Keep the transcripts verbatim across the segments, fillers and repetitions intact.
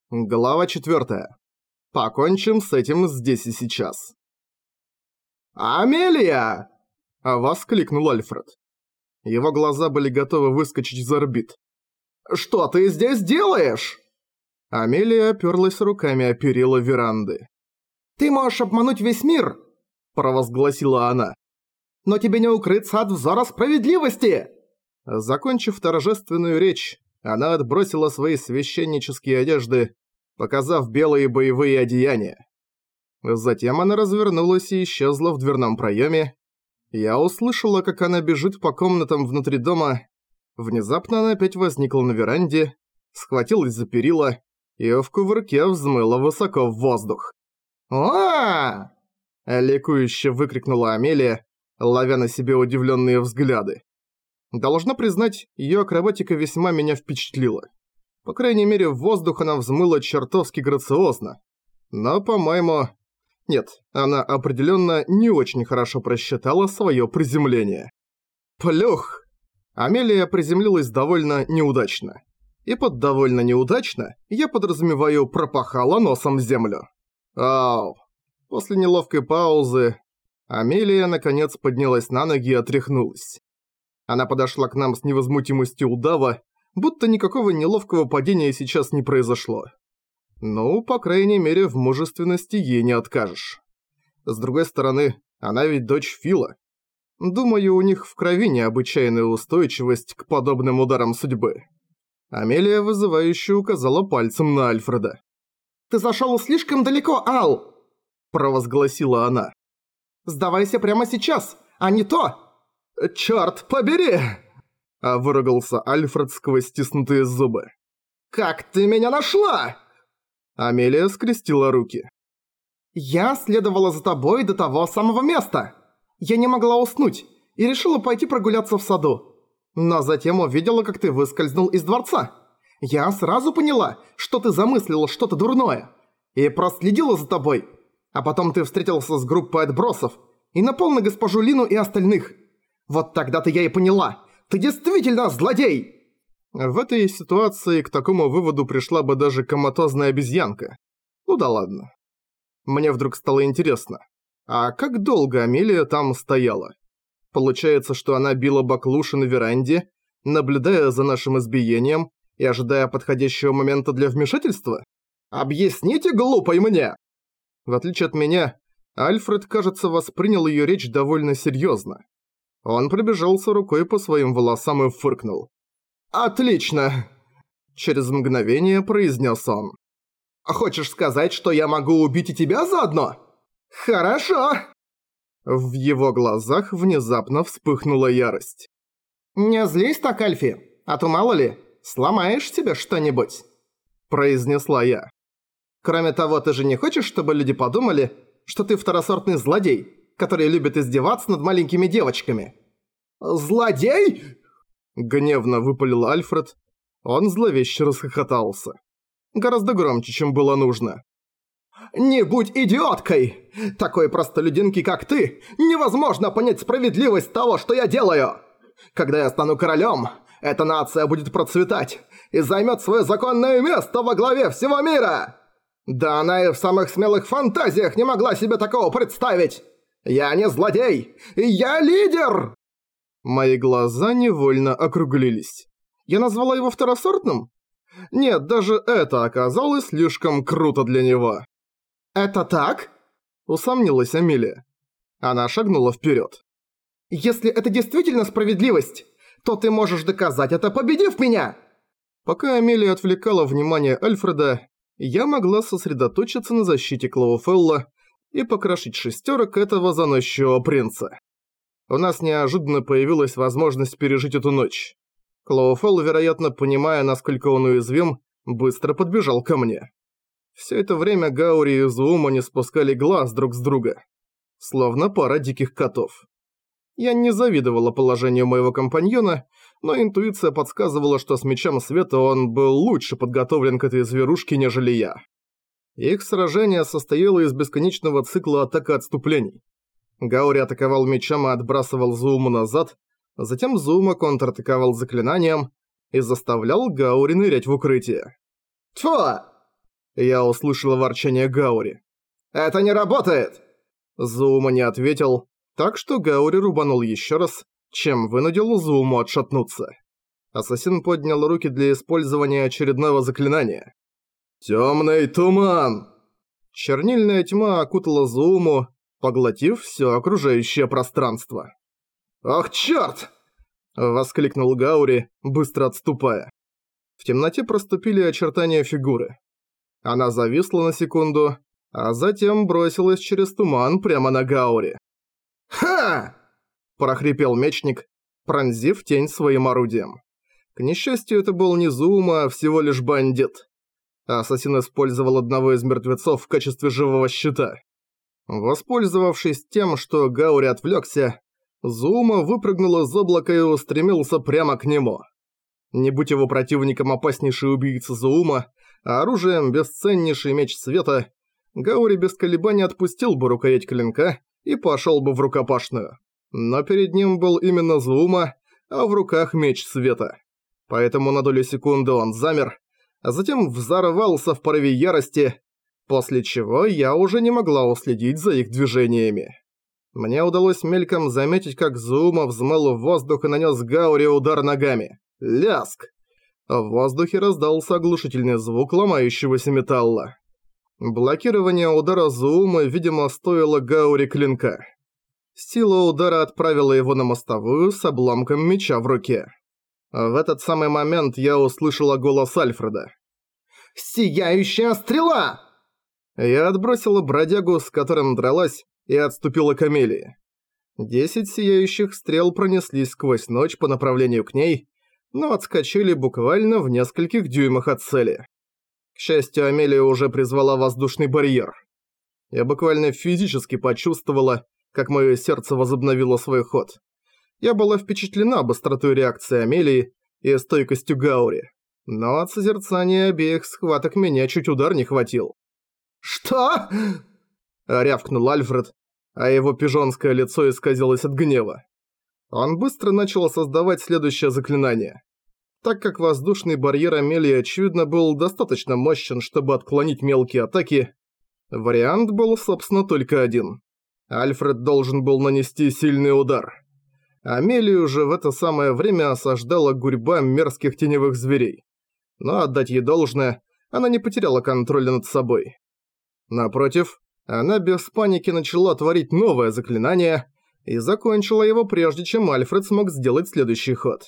Глава четвёртая. Покончим с этим здесь и сейчас. «Амелия!» – воскликнул Альфред. Его глаза были готовы выскочить из орбит. «Что ты здесь делаешь?» Амелия оперлась руками о перила веранды. «Ты можешь обмануть весь мир!» – провозгласила она. «Но тебе не укрыться от взора справедливости!» Закончив торжественную речь, она отбросила свои священнические одежды, показав белые боевые одеяния. Затем она развернулась и исчезла в дверном проеме. Я услышала, как она бежит по комнатам внутри дома. Внезапно она опять возникла на веранде, схватилась за перила и в кувырке взмыла высоко в воздух. «О!» – ликующе выкрикнула Амелия, ловя на себе удивленные взгляды. Должна признать, ее акробатика весьма меня впечатлила. По крайней мере, в воздух она взмыла чертовски грациозно. Но, по-моему... Нет, она определенно не очень хорошо просчитала свое приземление. Плюх! Амелия приземлилась довольно неудачно. И под «довольно неудачно» я подразумеваю пропахала носом землю. Ау! После неловкой паузы Амелия наконец поднялась на ноги и отряхнулась. Она подошла к нам с невозмутимостью удава, будто никакого неловкого падения сейчас не произошло. Ну, по крайней мере, в мужественности ей не откажешь. С другой стороны, она ведь дочь Фила. Думаю, у них в крови необычайная устойчивость к подобным ударам судьбы. Амелия вызывающе указала пальцем на Альфреда. «Ты зашел слишком далеко, Ал!» – провозгласила она. «Сдавайся прямо сейчас, а не то!» «Чёрт побери!» – выругался Альфред сквозь стиснутые зубы. «Как ты меня нашла?» Амелия скрестила руки. «Я следовала за тобой до того самого места. Я не могла уснуть и решила пойти прогуляться в саду. Но затем увидела, как ты выскользнул из дворца. Я сразу поняла, что ты замыслила что-то дурное, и проследила за тобой. А потом ты встретился с группой отбросов и напал на госпожу Лину и остальных. Вот тогда-то я и поняла, ты действительно злодей!» В этой ситуации к такому выводу пришла бы даже коматозная обезьянка. Ну да ладно. Мне вдруг стало интересно, а как долго Амелия там стояла? Получается, что она била баклуши на веранде, наблюдая за нашим избиением и ожидая подходящего момента для вмешательства? Объясните, глупой, мне! В отличие от меня, Альфред, кажется, воспринял ее речь довольно серьезно. Он пробежался рукой по своим волосам и фыркнул. «Отлично!» Через мгновение произнес он. «Хочешь сказать, что я могу убить и тебя заодно? Хорошо!» В его глазах внезапно вспыхнула ярость. «Не злись так, Альфи, а то мало ли, сломаешь себе что-нибудь», произнесла я. «Кроме того, ты же не хочешь, чтобы люди подумали, что ты второсортный злодей, который любит издеваться над маленькими девочками?» «Злодей?» Гневно выпалил Альфред. Он зловеще расхохотался. Гораздо громче, чем было нужно. «Не будь идиоткой! Такой простолюдинки, как ты, невозможно понять справедливость того, что я делаю! Когда я стану королем, эта нация будет процветать и займет свое законное место во главе всего мира! Да она и в самых смелых фантазиях не могла себе такого представить! Я не злодей! Я лидер!» Мои глаза невольно округлились. Я назвала его второсортным? Нет, даже это оказалось слишком круто для него. «Это так?» – усомнилась Амелия. Она шагнула вперед. «Если это действительно справедливость, то ты можешь доказать это, победив меня!» Пока Амелия отвлекала внимание Альфреда, я могла сосредоточиться на защите Клоуфелла и покрошить шестерок этого заносчивого принца. У нас неожиданно появилась возможность пережить эту ночь. Клоуфелл, вероятно, понимая, насколько он уязвим, быстро подбежал ко мне. Все это время Гаури и Зуума не спускали глаз друг с друга, словно пара диких котов. Я не завидовала положению моего компаньона, но интуиция подсказывала, что с мечом света он был лучше подготовлен к этой зверушке, нежели я. Их сражение состояло из бесконечного цикла атак и отступлений. Гаури атаковал мечом и отбрасывал Зууму назад, затем Зуума контратаковал заклинанием и заставлял Гаури нырять в укрытие. «Тьфу!» Я услышала ворчание Гаури. «Это не работает!» Зуума не ответил, так что Гаури рубанул еще раз, чем вынудил Зууму отшатнуться. Ассасин поднял руки для использования очередного заклинания. «Тёмный туман!» Чернильная тьма окутала Зууму, поглотив всё окружающее пространство. «Ах, чёрт!» – воскликнул Гаури, быстро отступая. В темноте проступили очертания фигуры. Она зависла на секунду, а затем бросилась через туман прямо на Гаури. «Ха!» – прохрипел мечник, пронзив тень своим орудием. К несчастью, это был не Зуума, а всего лишь бандит. Ассасин использовал одного из мертвецов в качестве живого щита. Воспользовавшись тем, что Гаури отвлекся, Зуума выпрыгнул из облака и устремился прямо к нему. Не будь его противником опаснейший убийца Зуума, а оружием бесценнейший меч света, Гаури без колебаний отпустил бы рукоять клинка и пошел бы в рукопашную. Но перед ним был именно Зуума, а в руках меч света. Поэтому на долю секунды он замер, а затем взорвался в порыве ярости, после чего я уже не могла уследить за их движениями. Мне удалось мельком заметить, как Зуума взмыл в воздух и нанес Гаури удар ногами. Ляск! В воздухе раздался оглушительный звук ломающегося металла. Блокирование удара Зуумы, видимо, стоило Гаури клинка. Сила удара отправила его на мостовую с обломком меча в руке. В этот самый момент я услышала голос Альфреда. «Сияющая стрела!» Я отбросила бродягу, с которым дралась, и отступила к Амелии. Десять сияющих стрел пронеслись сквозь ночь по направлению к ней, но отскочили буквально в нескольких дюймах от цели. К счастью, Амелия уже призвала воздушный барьер. Я буквально физически почувствовала, как мое сердце возобновило свой ход. Я была впечатлена быстротой реакции Амелии и стойкостью Гаури, но от созерцания обеих схваток меня чуть удар не хватил. «Что?» – рявкнул Альфред, а его пижонское лицо исказилось от гнева. Он быстро начал создавать следующее заклинание. Так как воздушный барьер Амелии, очевидно, был достаточно мощен, чтобы отклонить мелкие атаки, вариант был, собственно, только один. Альфред должен был нанести сильный удар. Амелию же в это самое время осаждала гурьба мерзких теневых зверей. Но отдать ей должное, она не потеряла контроля над собой. Напротив, она без паники начала творить новое заклинание и закончила его прежде, чем Альфред смог сделать следующий ход.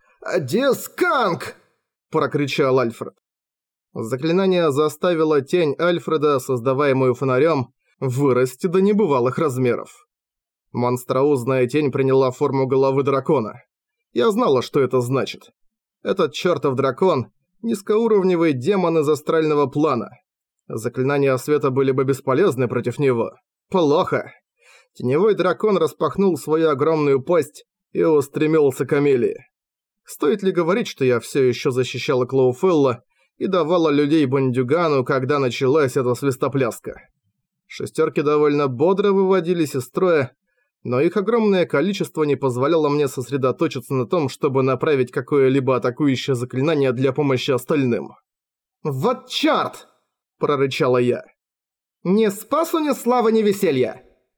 «Дисканг!» – прокричал Альфред. Заклинание заставило тень Альфреда, создаваемую фонарем, вырасти до небывалых размеров. Монструозная тень приняла форму головы дракона. Я знала, что это значит. Этот чертов дракон – низкоуровневый демон из астрального плана. Заклинания света были бы бесполезны против него. Плохо. Теневой дракон распахнул свою огромную пасть и устремился к Амелии. Стоит ли говорить, что я все еще защищала Клоуфелла и давала людей бандюгану, когда началась эта свистопляска? Шестерки довольно бодро выводились из строя, но их огромное количество не позволяло мне сосредоточиться на том, чтобы направить какое-либо атакующее заклинание для помощи остальным. «Вот чёрт!» – прорычала я. «Ни спасу, ни славы, ни веселья!»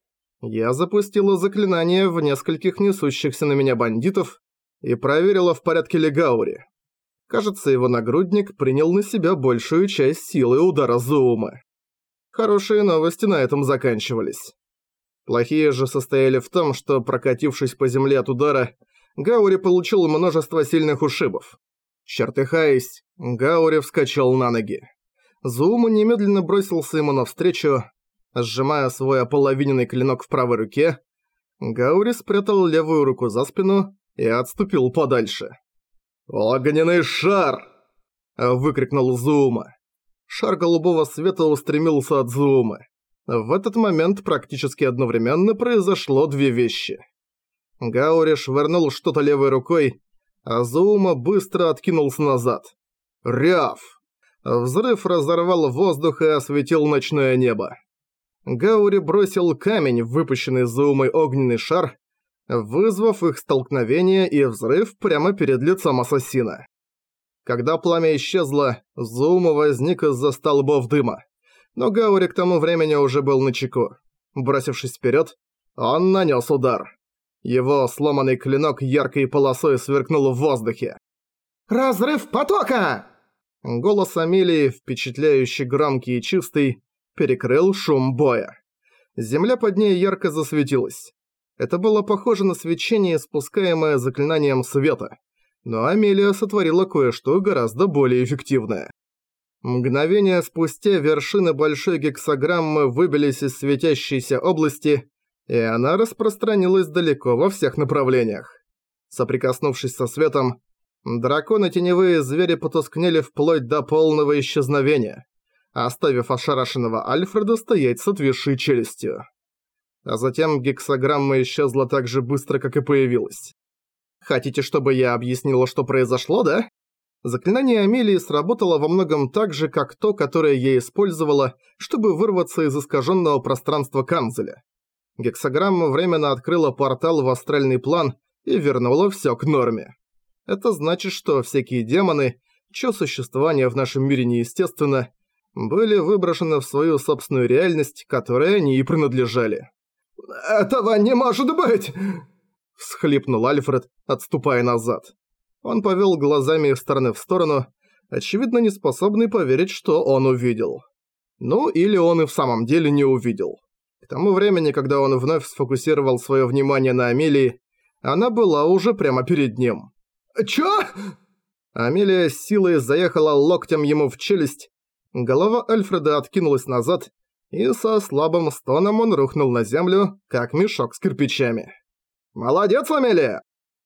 Я запустила заклинание в нескольких несущихся на меня бандитов и проверила, в порядке ли Гаури. Кажется, его нагрудник принял на себя большую часть силы удара Зуумы. Хорошие новости на этом заканчивались. Плохие же состояли в том, что, прокатившись по земле от удара, Гаури получил множество сильных ушибов. Чертыхаясь, Гаури вскочил на ноги. Зуума немедленно бросился ему навстречу. Сжимая свой ополовиненный клинок в правой руке, Гаури спрятал левую руку за спину и отступил подальше. «Огненный шар!» – выкрикнул Зуума. Шар голубого света устремился от Зуумы. В этот момент практически одновременно произошло две вещи. Гаури швырнул что-то левой рукой, а Зуума быстро откинулся назад. Ряв! Взрыв разорвал воздух и осветил ночное небо. Гаури бросил камень в выпущенный Зуумой огненный шар, вызвав их столкновение и взрыв прямо перед лицом ассасина. Когда пламя исчезло, Зуума возник из-за столбов дыма. Но Гаори к тому времени уже был начеку. Бросившись вперед, он нанес удар. Его сломанный клинок яркой полосой сверкнул в воздухе. «Разрыв потока!» Голос Амелии, впечатляющий громкий и чистый, перекрыл шум боя. Земля под ней ярко засветилась. Это было похоже на свечение, спускаемое заклинанием света. Но Амелия сотворила кое-что гораздо более эффективное. Мгновение спустя вершины большой гексаграммы выбились из светящейся области, и она распространилась далеко во всех направлениях. Соприкоснувшись со светом, драконы-теневые звери потускнели вплоть до полного исчезновения, оставив ошарашенного Альфреда стоять с отвисшей челюстью. А затем гексаграмма исчезла так же быстро, как и появилась. Хотите, чтобы я объяснила, что произошло, да? Заклинание Амелии сработало во многом так же, как то, которое я использовала, чтобы вырваться из искаженного пространства Канзеля. Гексаграмма временно открыла портал в астральный план и вернула все к норме. Это значит, что всякие демоны, чье существование в нашем мире неестественно, были выброшены в свою собственную реальность, которой они и принадлежали. «Этого не может быть!» – всхлипнул Альфред, отступая назад. Он повел глазами из стороны в сторону, очевидно не способный поверить, что он увидел. Ну, или он и в самом деле не увидел. К тому времени, когда он вновь сфокусировал свое внимание на Амелии, она была уже прямо перед ним. «Чё?» Амелия с силой заехала локтем ему в челюсть, голова Альфреда откинулась назад, и со слабым стоном он рухнул на землю, как мешок с кирпичами. «Молодец, Амелия!»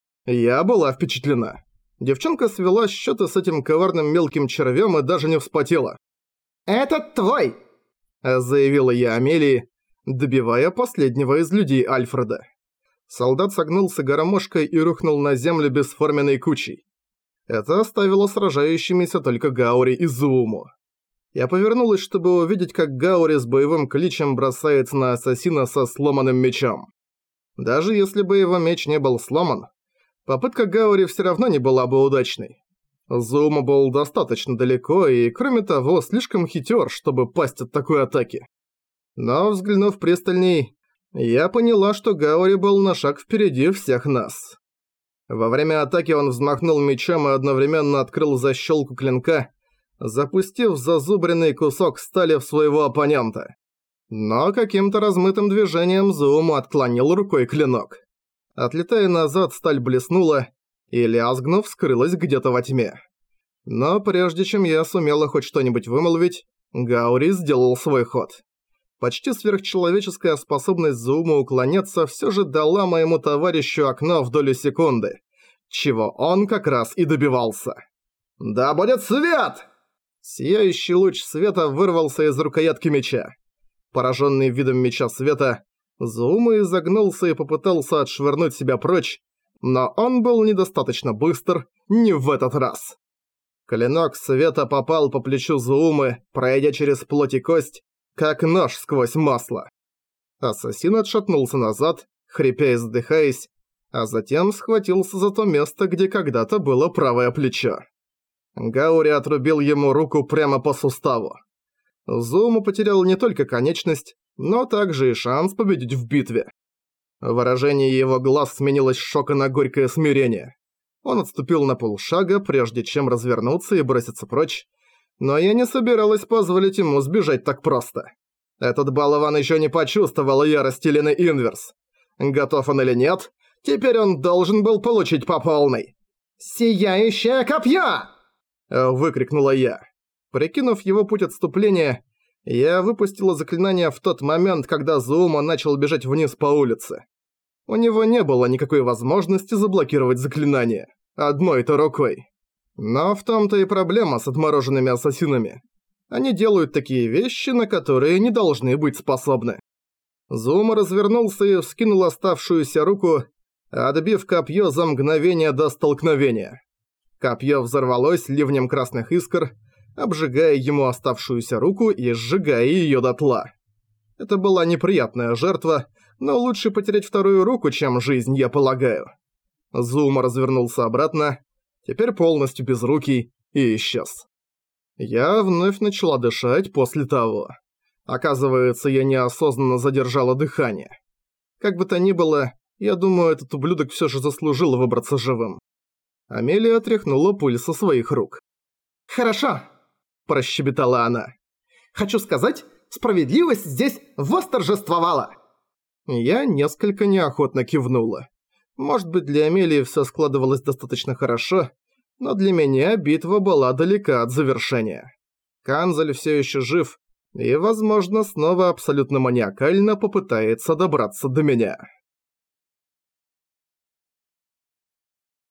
Я была впечатлена. Девчонка свела счеты с этим коварным мелким червем и даже не вспотела. «Этот твой!» – заявила я Амелии, добивая последнего из людей Альфреда. Солдат согнулся гармошкой и рухнул на землю бесформенной кучей. Это оставило сражающимися только Гаори и Зууму. Я повернулась, чтобы увидеть, как Гаори с боевым кличем бросается на ассасина со сломанным мечом. Даже если бы его меч не был сломан, попытка Гаори все равно не была бы удачной. Зуума был достаточно далеко и, кроме того, слишком хитер, чтобы пасть от такой атаки. Но, взглянув пристальней, я поняла, что Гаори был на шаг впереди всех нас. Во время атаки он взмахнул мечом и одновременно открыл защёлку клинка, запустив зазубренный кусок стали в своего оппонента. Но каким-то размытым движением Зуума отклонил рукой клинок. Отлетая назад, сталь блеснула и, лязгнув, скрылась где-то во тьме. Но прежде чем я сумела хоть что-нибудь вымолвить, Гаори сделал свой ход. Почти сверхчеловеческая способность Зуума уклоняться все же дала моему товарищу окно в долю секунды, чего он как раз и добивался. «Да будет свет!» Сияющий луч света вырвался из рукоятки меча. Пораженный видом меча света, Зуума изогнулся и попытался отшвырнуть себя прочь, но он был недостаточно быстр не в этот раз. Клинок света попал по плечу Зуумы, пройдя через плоть и кость, как нож сквозь масло. Ассасин отшатнулся назад, хрипя и задыхаясь, а затем схватился за то место, где когда-то было правое плечо. Гаори отрубил ему руку прямо по суставу. Зуума потерял не только конечность, но также и шанс победить в битве. Выражение его глаз сменилось с шока на горькое смирение. Он отступил на полшага, прежде чем развернуться и броситься прочь, но я не собиралась позволить ему сбежать так просто. Этот болван еще не почувствовал ярости Лены Инверс. Готов он или нет, теперь он должен был получить по полной. «Сияющее копье!» – выкрикнула я. Прикинув его путь отступления, я выпустила заклинание в тот момент, когда Зуума начал бежать вниз по улице. У него не было никакой возможности заблокировать заклинание одной-то рукой. Но в том-то и проблема с отмороженными ассасинами. Они делают такие вещи, на которые не должны быть способны. Зуума развернулся и вскинул оставшуюся руку, отбив копье за мгновение до столкновения. Копье взорвалось ливнем красных искр, обжигая ему оставшуюся руку и сжигая её дотла. Это была неприятная жертва, но лучше потерять вторую руку, чем жизнь, я полагаю. Зуума развернулся обратно, теперь полностью безрукий, и исчез. Я вновь начала дышать после того. Оказывается, я неосознанно задержала дыхание. Как бы то ни было, я думаю, этот ублюдок всё же заслужил выбраться живым. Амелия отряхнула пыль со своих рук. «Хорошо», – прощебетала она. «Хочу сказать, справедливость здесь восторжествовала». Я несколько неохотно кивнула. Может быть, для Амелии всё складывалось достаточно хорошо, но для меня битва была далека от завершения. Канзель всё ещё жив и, возможно, снова абсолютно маниакально попытается добраться до меня.